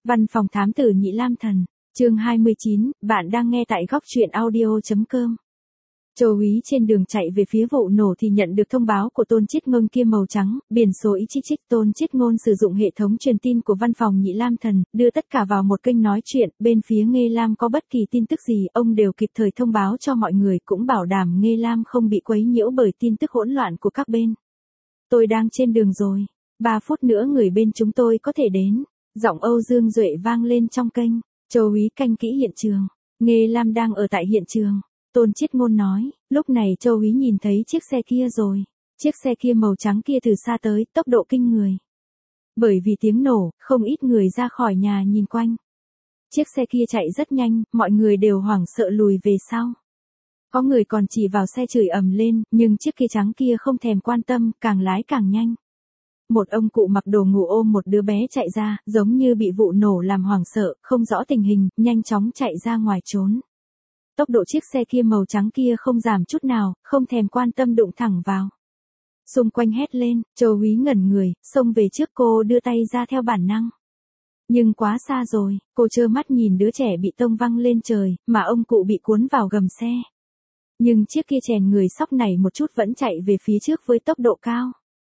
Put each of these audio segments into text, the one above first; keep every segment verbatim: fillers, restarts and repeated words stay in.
Văn phòng thám tử Nhị Lam Thần, chương hai mươi chín, bạn đang nghe tại góc truyện audio.com. Châu Úy trên đường chạy về phía vụ nổ thì nhận được thông báo của Tôn Chiết Ngôn kia màu trắng, biển số ý chích chích. Tôn Chiết Ngôn sử dụng hệ thống truyền tin của văn phòng Nhị Lam Thần, đưa tất cả vào một kênh nói chuyện, bên phía Nghê Lam có bất kỳ tin tức gì, ông đều kịp thời thông báo cho mọi người, cũng bảo đảm Nghê Lam không bị quấy nhiễu bởi tin tức hỗn loạn của các bên. Tôi đang trên đường rồi, ba phút nữa người bên chúng tôi có thể đến. Giọng Âu Dương Duệ vang lên trong kênh. Châu Úy canh kỹ hiện trường. Nghê Lam đang ở tại hiện trường. Tôn Chiết Ngôn nói, lúc này Châu Úy nhìn thấy chiếc xe kia rồi. Chiếc xe kia màu trắng kia từ xa tới, tốc độ kinh người. Bởi vì tiếng nổ, không ít người ra khỏi nhà nhìn quanh. Chiếc xe kia chạy rất nhanh, mọi người đều hoảng sợ lùi về sau. Có người còn chỉ vào xe chửi ầm lên, nhưng chiếc kia trắng kia không thèm quan tâm, càng lái càng nhanh. Một ông cụ mặc đồ ngủ ôm một đứa bé chạy ra, giống như bị vụ nổ làm hoảng sợ, không rõ tình hình, nhanh chóng chạy ra ngoài trốn. Tốc độ chiếc xe kia màu trắng kia không giảm chút nào, không thèm quan tâm đụng thẳng vào. Xung quanh hét lên, Châu Úy ngẩn người, xông về trước cô đưa tay ra theo bản năng. Nhưng quá xa rồi, cô trơ mắt nhìn đứa trẻ bị tông văng lên trời, mà ông cụ bị cuốn vào gầm xe. Nhưng chiếc kia chèn người sóc này một chút vẫn chạy về phía trước với tốc độ cao.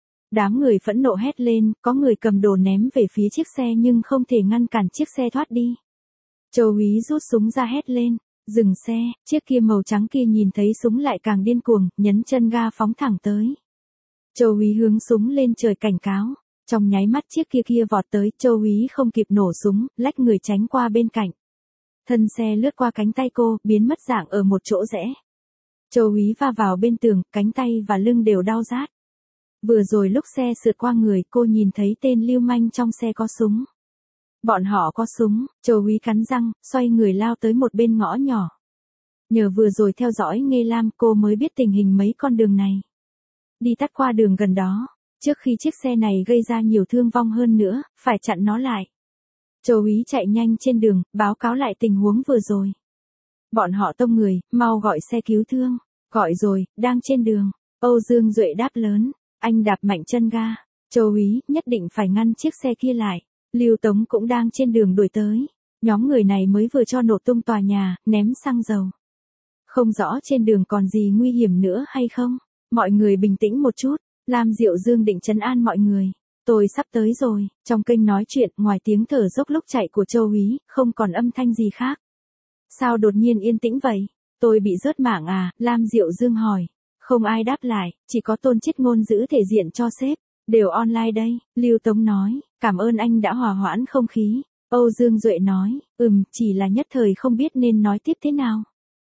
Đám người phẫn nộ hét lên, có người cầm đồ ném về phía chiếc xe nhưng không thể ngăn cản chiếc xe thoát đi. Châu Úy rút súng ra hét lên, dừng xe, chiếc kia màu trắng kia nhìn thấy súng lại càng điên cuồng, nhấn chân ga phóng thẳng tới. Châu Úy hướng súng lên trời cảnh cáo, trong nháy mắt chiếc kia kia vọt tới, Châu Úy không kịp nổ súng, lách người tránh qua bên cạnh. Thân xe lướt qua cánh tay cô, biến mất dạng ở một chỗ rẽ. Châu Úy va vào bên tường, cánh tay và lưng đều đau rát. Vừa rồi lúc xe sượt qua người, cô nhìn thấy tên lưu manh trong xe có súng. Bọn họ có súng, Châu Úy cắn răng, xoay người lao tới một bên ngõ nhỏ. Nhờ vừa rồi theo dõi Nghê Lam, cô mới biết tình hình mấy con đường này. Đi tắt qua đường gần đó, trước khi chiếc xe này gây ra nhiều thương vong hơn nữa, phải chặn nó lại. Châu Úy chạy nhanh trên đường, báo cáo lại tình huống vừa rồi. Bọn họ tông người, mau gọi xe cứu thương. Gọi rồi, đang trên đường. Âu Dương Duệ đáp lớn. Anh đạp mạnh chân ga. Châu Úy nhất định phải ngăn chiếc xe kia lại. Lưu Tống cũng đang trên đường đuổi tới. Nhóm người này mới vừa cho nổ tung tòa nhà, ném xăng dầu. Không rõ trên đường còn gì nguy hiểm nữa hay không. Mọi người bình tĩnh một chút. Lam Diệu Dương định trấn an mọi người. Tôi sắp tới rồi. Trong kênh nói chuyện, ngoài tiếng thở dốc lúc chạy của Châu Úy, không còn âm thanh gì khác. Sao đột nhiên yên tĩnh vậy? Tôi bị rớt mạng à? Lam Diệu Dương hỏi. Không ai đáp lại, chỉ có Tôn Chiết Ngôn giữ thể diện cho sếp. Đều online đây, Lưu Tống nói, cảm ơn anh đã hòa hoãn không khí. Âu Dương Duệ nói, ừm, chỉ là nhất thời không biết nên nói tiếp thế nào.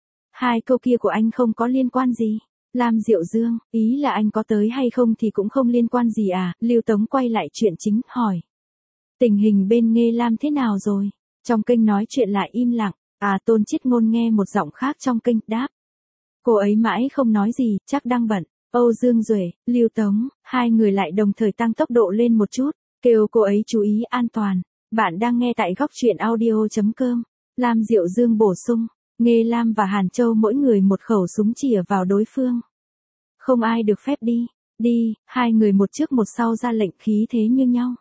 Hai câu kia của anh không có liên quan gì. Lam Diệu Dương, ý là anh có tới hay không thì cũng không liên quan gì à? Lưu Tống quay lại chuyện chính, hỏi. Tình hình bên Nghê Lam thế nào rồi? Trong kênh nói chuyện lại im lặng. À, Tôn Chiết Ngôn nghe một giọng khác trong kênh, đáp. Cô ấy mãi không nói gì, chắc đang bận. Âu Dương Duệ, Lưu Tống, hai người lại đồng thời tăng tốc độ lên một chút, kêu cô ấy chú ý an toàn. Bạn đang nghe tại góc truyện audio.com. Lam Diệu Dương bổ sung, Nghê Lam và Hàn Châu mỗi người một khẩu súng chĩa vào đối phương. Không ai được phép đi, đi, hai người một trước một sau ra lệnh, khí thế như nhau.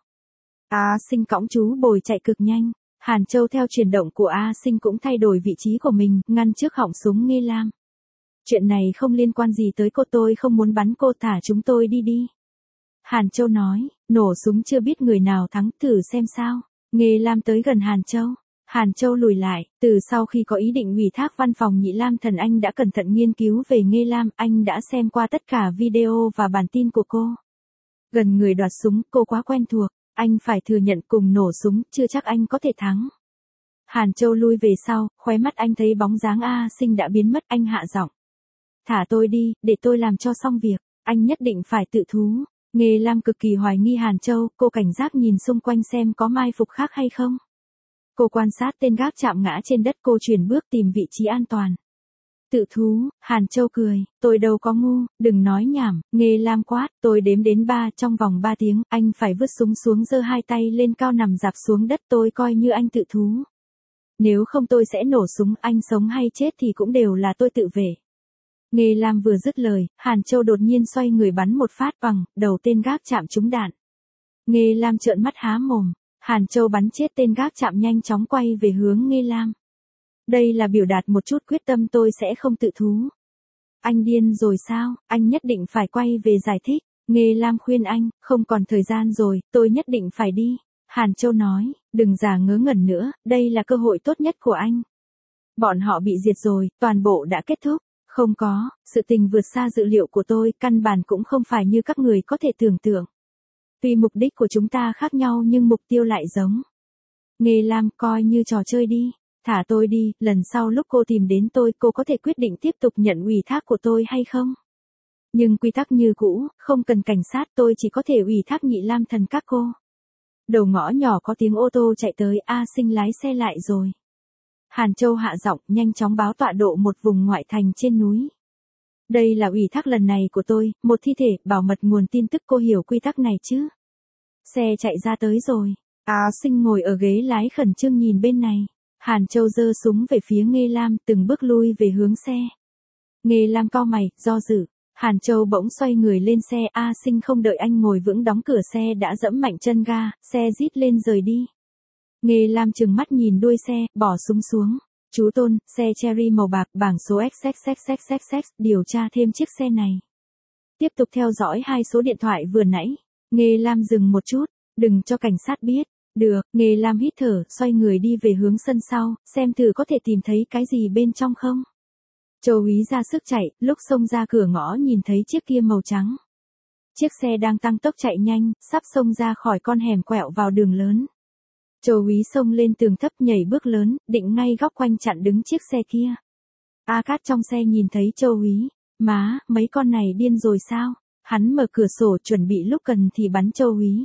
A Sinh cõng chú Bồi chạy cực nhanh. Hàn Châu theo chuyển động của A Sinh cũng thay đổi vị trí của mình, ngăn trước họng súng Nghê Lam. Chuyện này không liên quan gì tới cô, tôi không muốn bắn cô, thả chúng tôi đi đi. Hàn Châu nói, nổ súng chưa biết người nào thắng, thử xem sao. Nghê Lam tới gần Hàn Châu. Hàn Châu lùi lại, từ sau khi có ý định ủy thác văn phòng Nhị Lam Thần, anh đã cẩn thận nghiên cứu về Nghê Lam, anh đã xem qua tất cả video và bản tin của cô. Gần người đoạt súng, cô quá quen thuộc, anh phải thừa nhận cùng nổ súng, chưa chắc anh có thể thắng. Hàn Châu lui về sau, khóe mắt anh thấy bóng dáng A Sinh đã biến mất, anh hạ giọng. Thả tôi đi, để tôi làm cho xong việc, anh nhất định phải tự thú. Nghê Lam cực kỳ hoài nghi Hàn Châu, cô cảnh giác nhìn xung quanh xem có mai phục khác hay không. Cô quan sát tên gác chạm ngã trên đất, cô chuyển bước tìm vị trí an toàn. Tự thú, Hàn Châu cười, tôi đâu có ngu, đừng nói nhảm. Nghê Lam quát, tôi đếm đến ba, trong vòng ba tiếng, anh phải vứt súng xuống, giơ hai tay lên cao nằm dạp xuống đất, tôi coi như anh tự thú. Nếu không tôi sẽ nổ súng, anh sống hay chết thì cũng đều là tôi tự vệ. Nghê Lam vừa dứt lời, Hàn Châu đột nhiên xoay người bắn một phát, bằng đầu tên gác chạm trúng đạn. Nghê Lam trợn mắt há mồm. Hàn Châu bắn chết tên gác trạm nhanh chóng quay về hướng Nghê Lam. Đây là biểu đạt một chút quyết tâm tôi sẽ không tự thú. Anh điên rồi sao, anh nhất định phải quay về giải thích. Nghê Lam khuyên anh, không còn thời gian rồi, tôi nhất định phải đi. Hàn Châu nói, đừng giả ngớ ngẩn nữa, đây là cơ hội tốt nhất của anh. Bọn họ bị diệt rồi, toàn bộ đã kết thúc. Không có, sự tình vượt xa dự liệu của tôi, căn bản cũng không phải như các người có thể tưởng tượng. Tuy mục đích của chúng ta khác nhau nhưng mục tiêu lại giống. Nghê Lam, coi như trò chơi đi. Thả tôi đi, lần sau lúc cô tìm đến tôi cô có thể quyết định tiếp tục nhận ủy thác của tôi hay không? Nhưng quy tắc như cũ, không cần cảnh sát tôi chỉ có thể ủy thác Nhị Lam Thần các cô. Đầu ngõ nhỏ có tiếng ô tô chạy tới, A Sinh lái xe lại rồi. Hàn Châu hạ giọng, nhanh chóng báo tọa độ một vùng ngoại thành trên núi. Đây là ủy thác lần này của tôi, một thi thể, bảo mật nguồn tin tức, cô hiểu quy tắc này chứ? Xe chạy ra tới rồi. A Sinh ngồi ở ghế lái khẩn trương nhìn bên này. Hàn Châu giơ súng về phía Nghê Lam, từng bước lui về hướng xe. Nghê Lam cau mày, do dự. Hàn Châu bỗng xoay người lên xe, A Sinh không đợi anh ngồi vững đóng cửa xe đã dẫm mạnh chân ga, xe rít lên rời đi. Nghê Lam trừng mắt nhìn đuôi xe, bỏ súng xuống. Chú Tôn, xe Cherry màu bạc, bảng số X X X X X X, điều tra thêm chiếc xe này. Tiếp tục theo dõi hai số điện thoại vừa nãy. Nghê Lam dừng một chút, đừng cho cảnh sát biết. Được, Nghê Lam hít thở, xoay người đi về hướng sân sau, xem thử có thể tìm thấy cái gì bên trong không. Châu Úy ra sức chạy, lúc xông ra cửa ngõ nhìn thấy chiếc kia màu trắng. Chiếc xe đang tăng tốc chạy nhanh, sắp xông ra khỏi con hẻm quẹo vào đường lớn. Châu Úy xông lên tường thấp nhảy bước lớn, định ngay góc quanh chặn đứng chiếc xe kia. A Cát trong xe nhìn thấy Châu Úy, má, mấy con này điên rồi sao? Hắn mở cửa sổ chuẩn bị lúc cần thì bắn Châu Úy.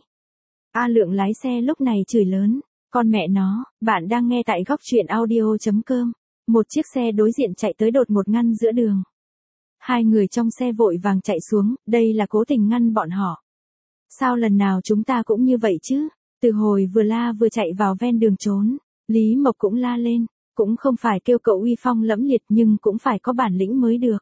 A Lượng lái xe lúc này chửi lớn, con mẹ nó, bạn đang nghe tại góc truyện audio chấm com. Một chiếc xe đối diện chạy tới đột ngột ngăn giữa đường. Hai người trong xe vội vàng chạy xuống, đây là cố tình ngăn bọn họ. Sao lần nào chúng ta cũng như vậy chứ? Từ hồi vừa la vừa chạy vào ven đường trốn, Lý Mộc cũng la lên, cũng không phải kêu cậu uy phong lẫm liệt nhưng cũng phải có bản lĩnh mới được.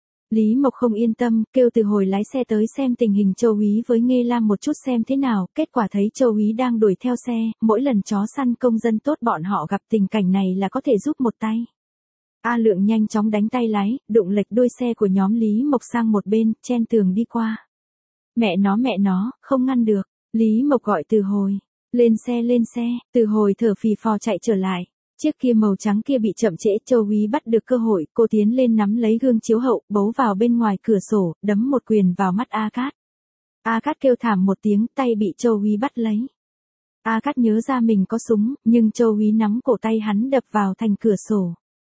Lý Mộc không yên tâm, kêu Từ Hồi lái xe tới xem tình hình Châu Úy với Nghê Lam một chút xem thế nào, kết quả thấy Châu Úy đang đuổi theo xe, mỗi lần chó săn công dân tốt bọn họ gặp tình cảnh này là có thể giúp một tay. A Lượng nhanh chóng đánh tay lái, đụng lệch đuôi xe của nhóm Lý Mộc sang một bên, chen tường đi qua. Mẹ nó mẹ nó, không ngăn được, Lý Mộc gọi Từ Hồi. Lên xe lên xe, Từ Hồi thở phì phò chạy trở lại. Chiếc kia màu trắng kia bị chậm trễ, Châu Úy bắt được cơ hội, cô tiến lên nắm lấy gương chiếu hậu, bấu vào bên ngoài cửa sổ, đấm một quyền vào mắt A Cát. A Cát kêu thảm một tiếng, tay bị Châu Úy bắt lấy. A Cát nhớ ra mình có súng, nhưng Châu Úy nắm cổ tay hắn đập vào thành cửa sổ.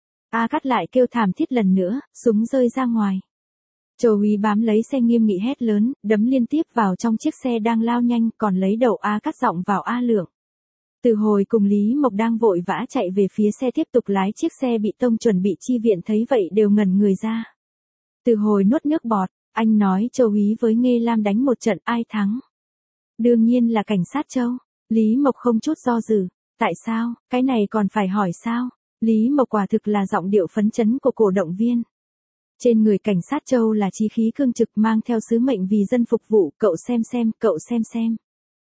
A Cát lại kêu thảm thiết lần nữa, súng rơi ra ngoài. Châu Úy bám lấy xe nghiêm nghị hét lớn, đấm liên tiếp vào trong chiếc xe đang lao nhanh, còn lấy đầu A Cát giọng vào A Lượng. Từ Hồi cùng Lý Mộc đang vội vã chạy về phía xe tiếp tục lái chiếc xe bị tông chuẩn bị chi viện thấy vậy đều ngẩn người ra. Từ Hồi nuốt nước bọt, anh nói Châu Úy với Nghê Lam đánh một trận ai thắng? Đương nhiên là cảnh sát Châu. Lý Mộc không chút do dự. Tại sao, cái này còn phải hỏi sao? Lý Mộc quả thực là giọng điệu phấn chấn của cổ động viên. Trên người cảnh sát Châu là chí khí cương trực mang theo sứ mệnh vì dân phục vụ, cậu xem xem, cậu xem xem.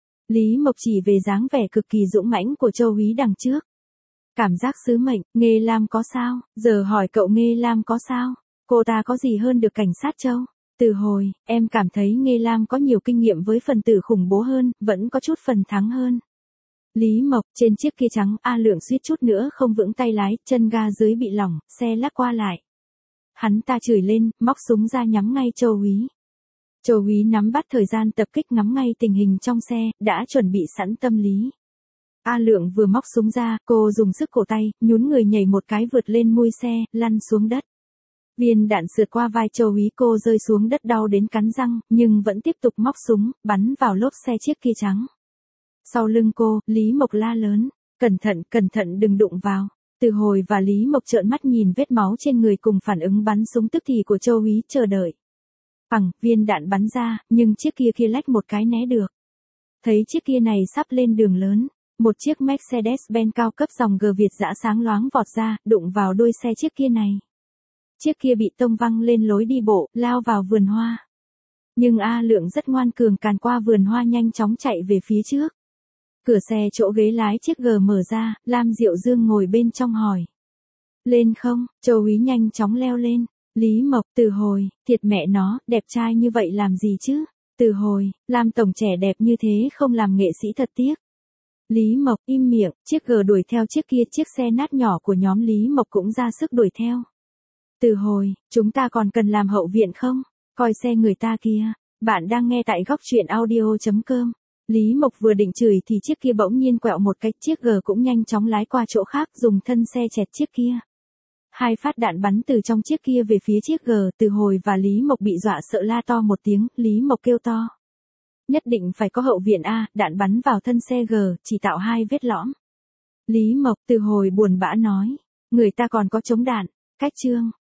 Lý Mộc chỉ về dáng vẻ cực kỳ dũng mãnh của Châu Úy đằng trước. Cảm giác sứ mệnh, Nghê Lam có sao? Giờ hỏi cậu Nghê Lam có sao? Cô ta có gì hơn được cảnh sát Châu? Từ Hồi, em cảm thấy Nghê Lam có nhiều kinh nghiệm với phần tử khủng bố hơn, vẫn có chút phần thắng hơn. Lý Mộc, trên chiếc kia trắng, A Lượng suýt chút nữa không vững tay lái, chân ga dưới bị lỏng, xe lắc qua lại. Hắn ta chửi lên, móc súng ra nhắm ngay Châu Úy. Châu Úy nắm bắt thời gian tập kích ngắm ngay tình hình trong xe, đã chuẩn bị sẵn tâm lý. A Lượng vừa móc súng ra, cô dùng sức cổ tay, nhún người nhảy một cái vượt lên mui xe, lăn xuống đất. Viên đạn sượt qua vai Châu Úy, cô rơi xuống đất đau đến cắn răng, nhưng vẫn tiếp tục móc súng, bắn vào lốp xe chiếc kia trắng. Sau lưng cô, Lý Mộc la lớn, cẩn thận, cẩn thận đừng đụng vào. Từ Hồi và Lý Mộc trợn mắt nhìn vết máu trên người cùng phản ứng bắn súng tức thì của Châu Úy chờ đợi. Phẳng, viên đạn bắn ra, nhưng chiếc kia kia lách một cái né được. Thấy chiếc kia này sắp lên đường lớn, một chiếc Mercedes-Benz cao cấp dòng G Việt dã sáng loáng vọt ra, đụng vào đuôi xe chiếc kia này. Chiếc kia bị tông văng lên lối đi bộ, lao vào vườn hoa. Nhưng A Lượng rất ngoan cường càn qua vườn hoa nhanh chóng chạy về phía trước. Cửa xe chỗ ghế lái chiếc G mở ra, Lam Diệu Dương ngồi bên trong hỏi. Lên không, Châu úy nhanh chóng leo lên. Lý Mộc, Từ Hồi, thiệt mẹ nó, đẹp trai như vậy làm gì chứ? Từ Hồi, Lam tổng trẻ đẹp như thế không làm nghệ sĩ thật tiếc. Lý Mộc, im miệng, chiếc G đuổi theo chiếc kia, chiếc xe nát nhỏ của nhóm Lý Mộc cũng ra sức đuổi theo. Từ Hồi, chúng ta còn cần làm hậu viện không? Coi xe người ta kia. Bạn đang nghe tại góc truyện audio.com. Lý Mộc vừa định chửi thì chiếc kia bỗng nhiên quẹo một cách, chiếc G cũng nhanh chóng lái qua chỗ khác, dùng thân xe chẹt chiếc kia. Hai phát đạn bắn từ trong chiếc kia về phía chiếc G, Từ Hồi và Lý Mộc bị dọa sợ la to một tiếng, Lý Mộc kêu to. Nhất định phải có hậu viện a, đạn bắn vào thân xe G, chỉ tạo hai vết lõm. Lý Mộc, Từ Hồi buồn bã nói, người ta còn có chống đạn, cách chương.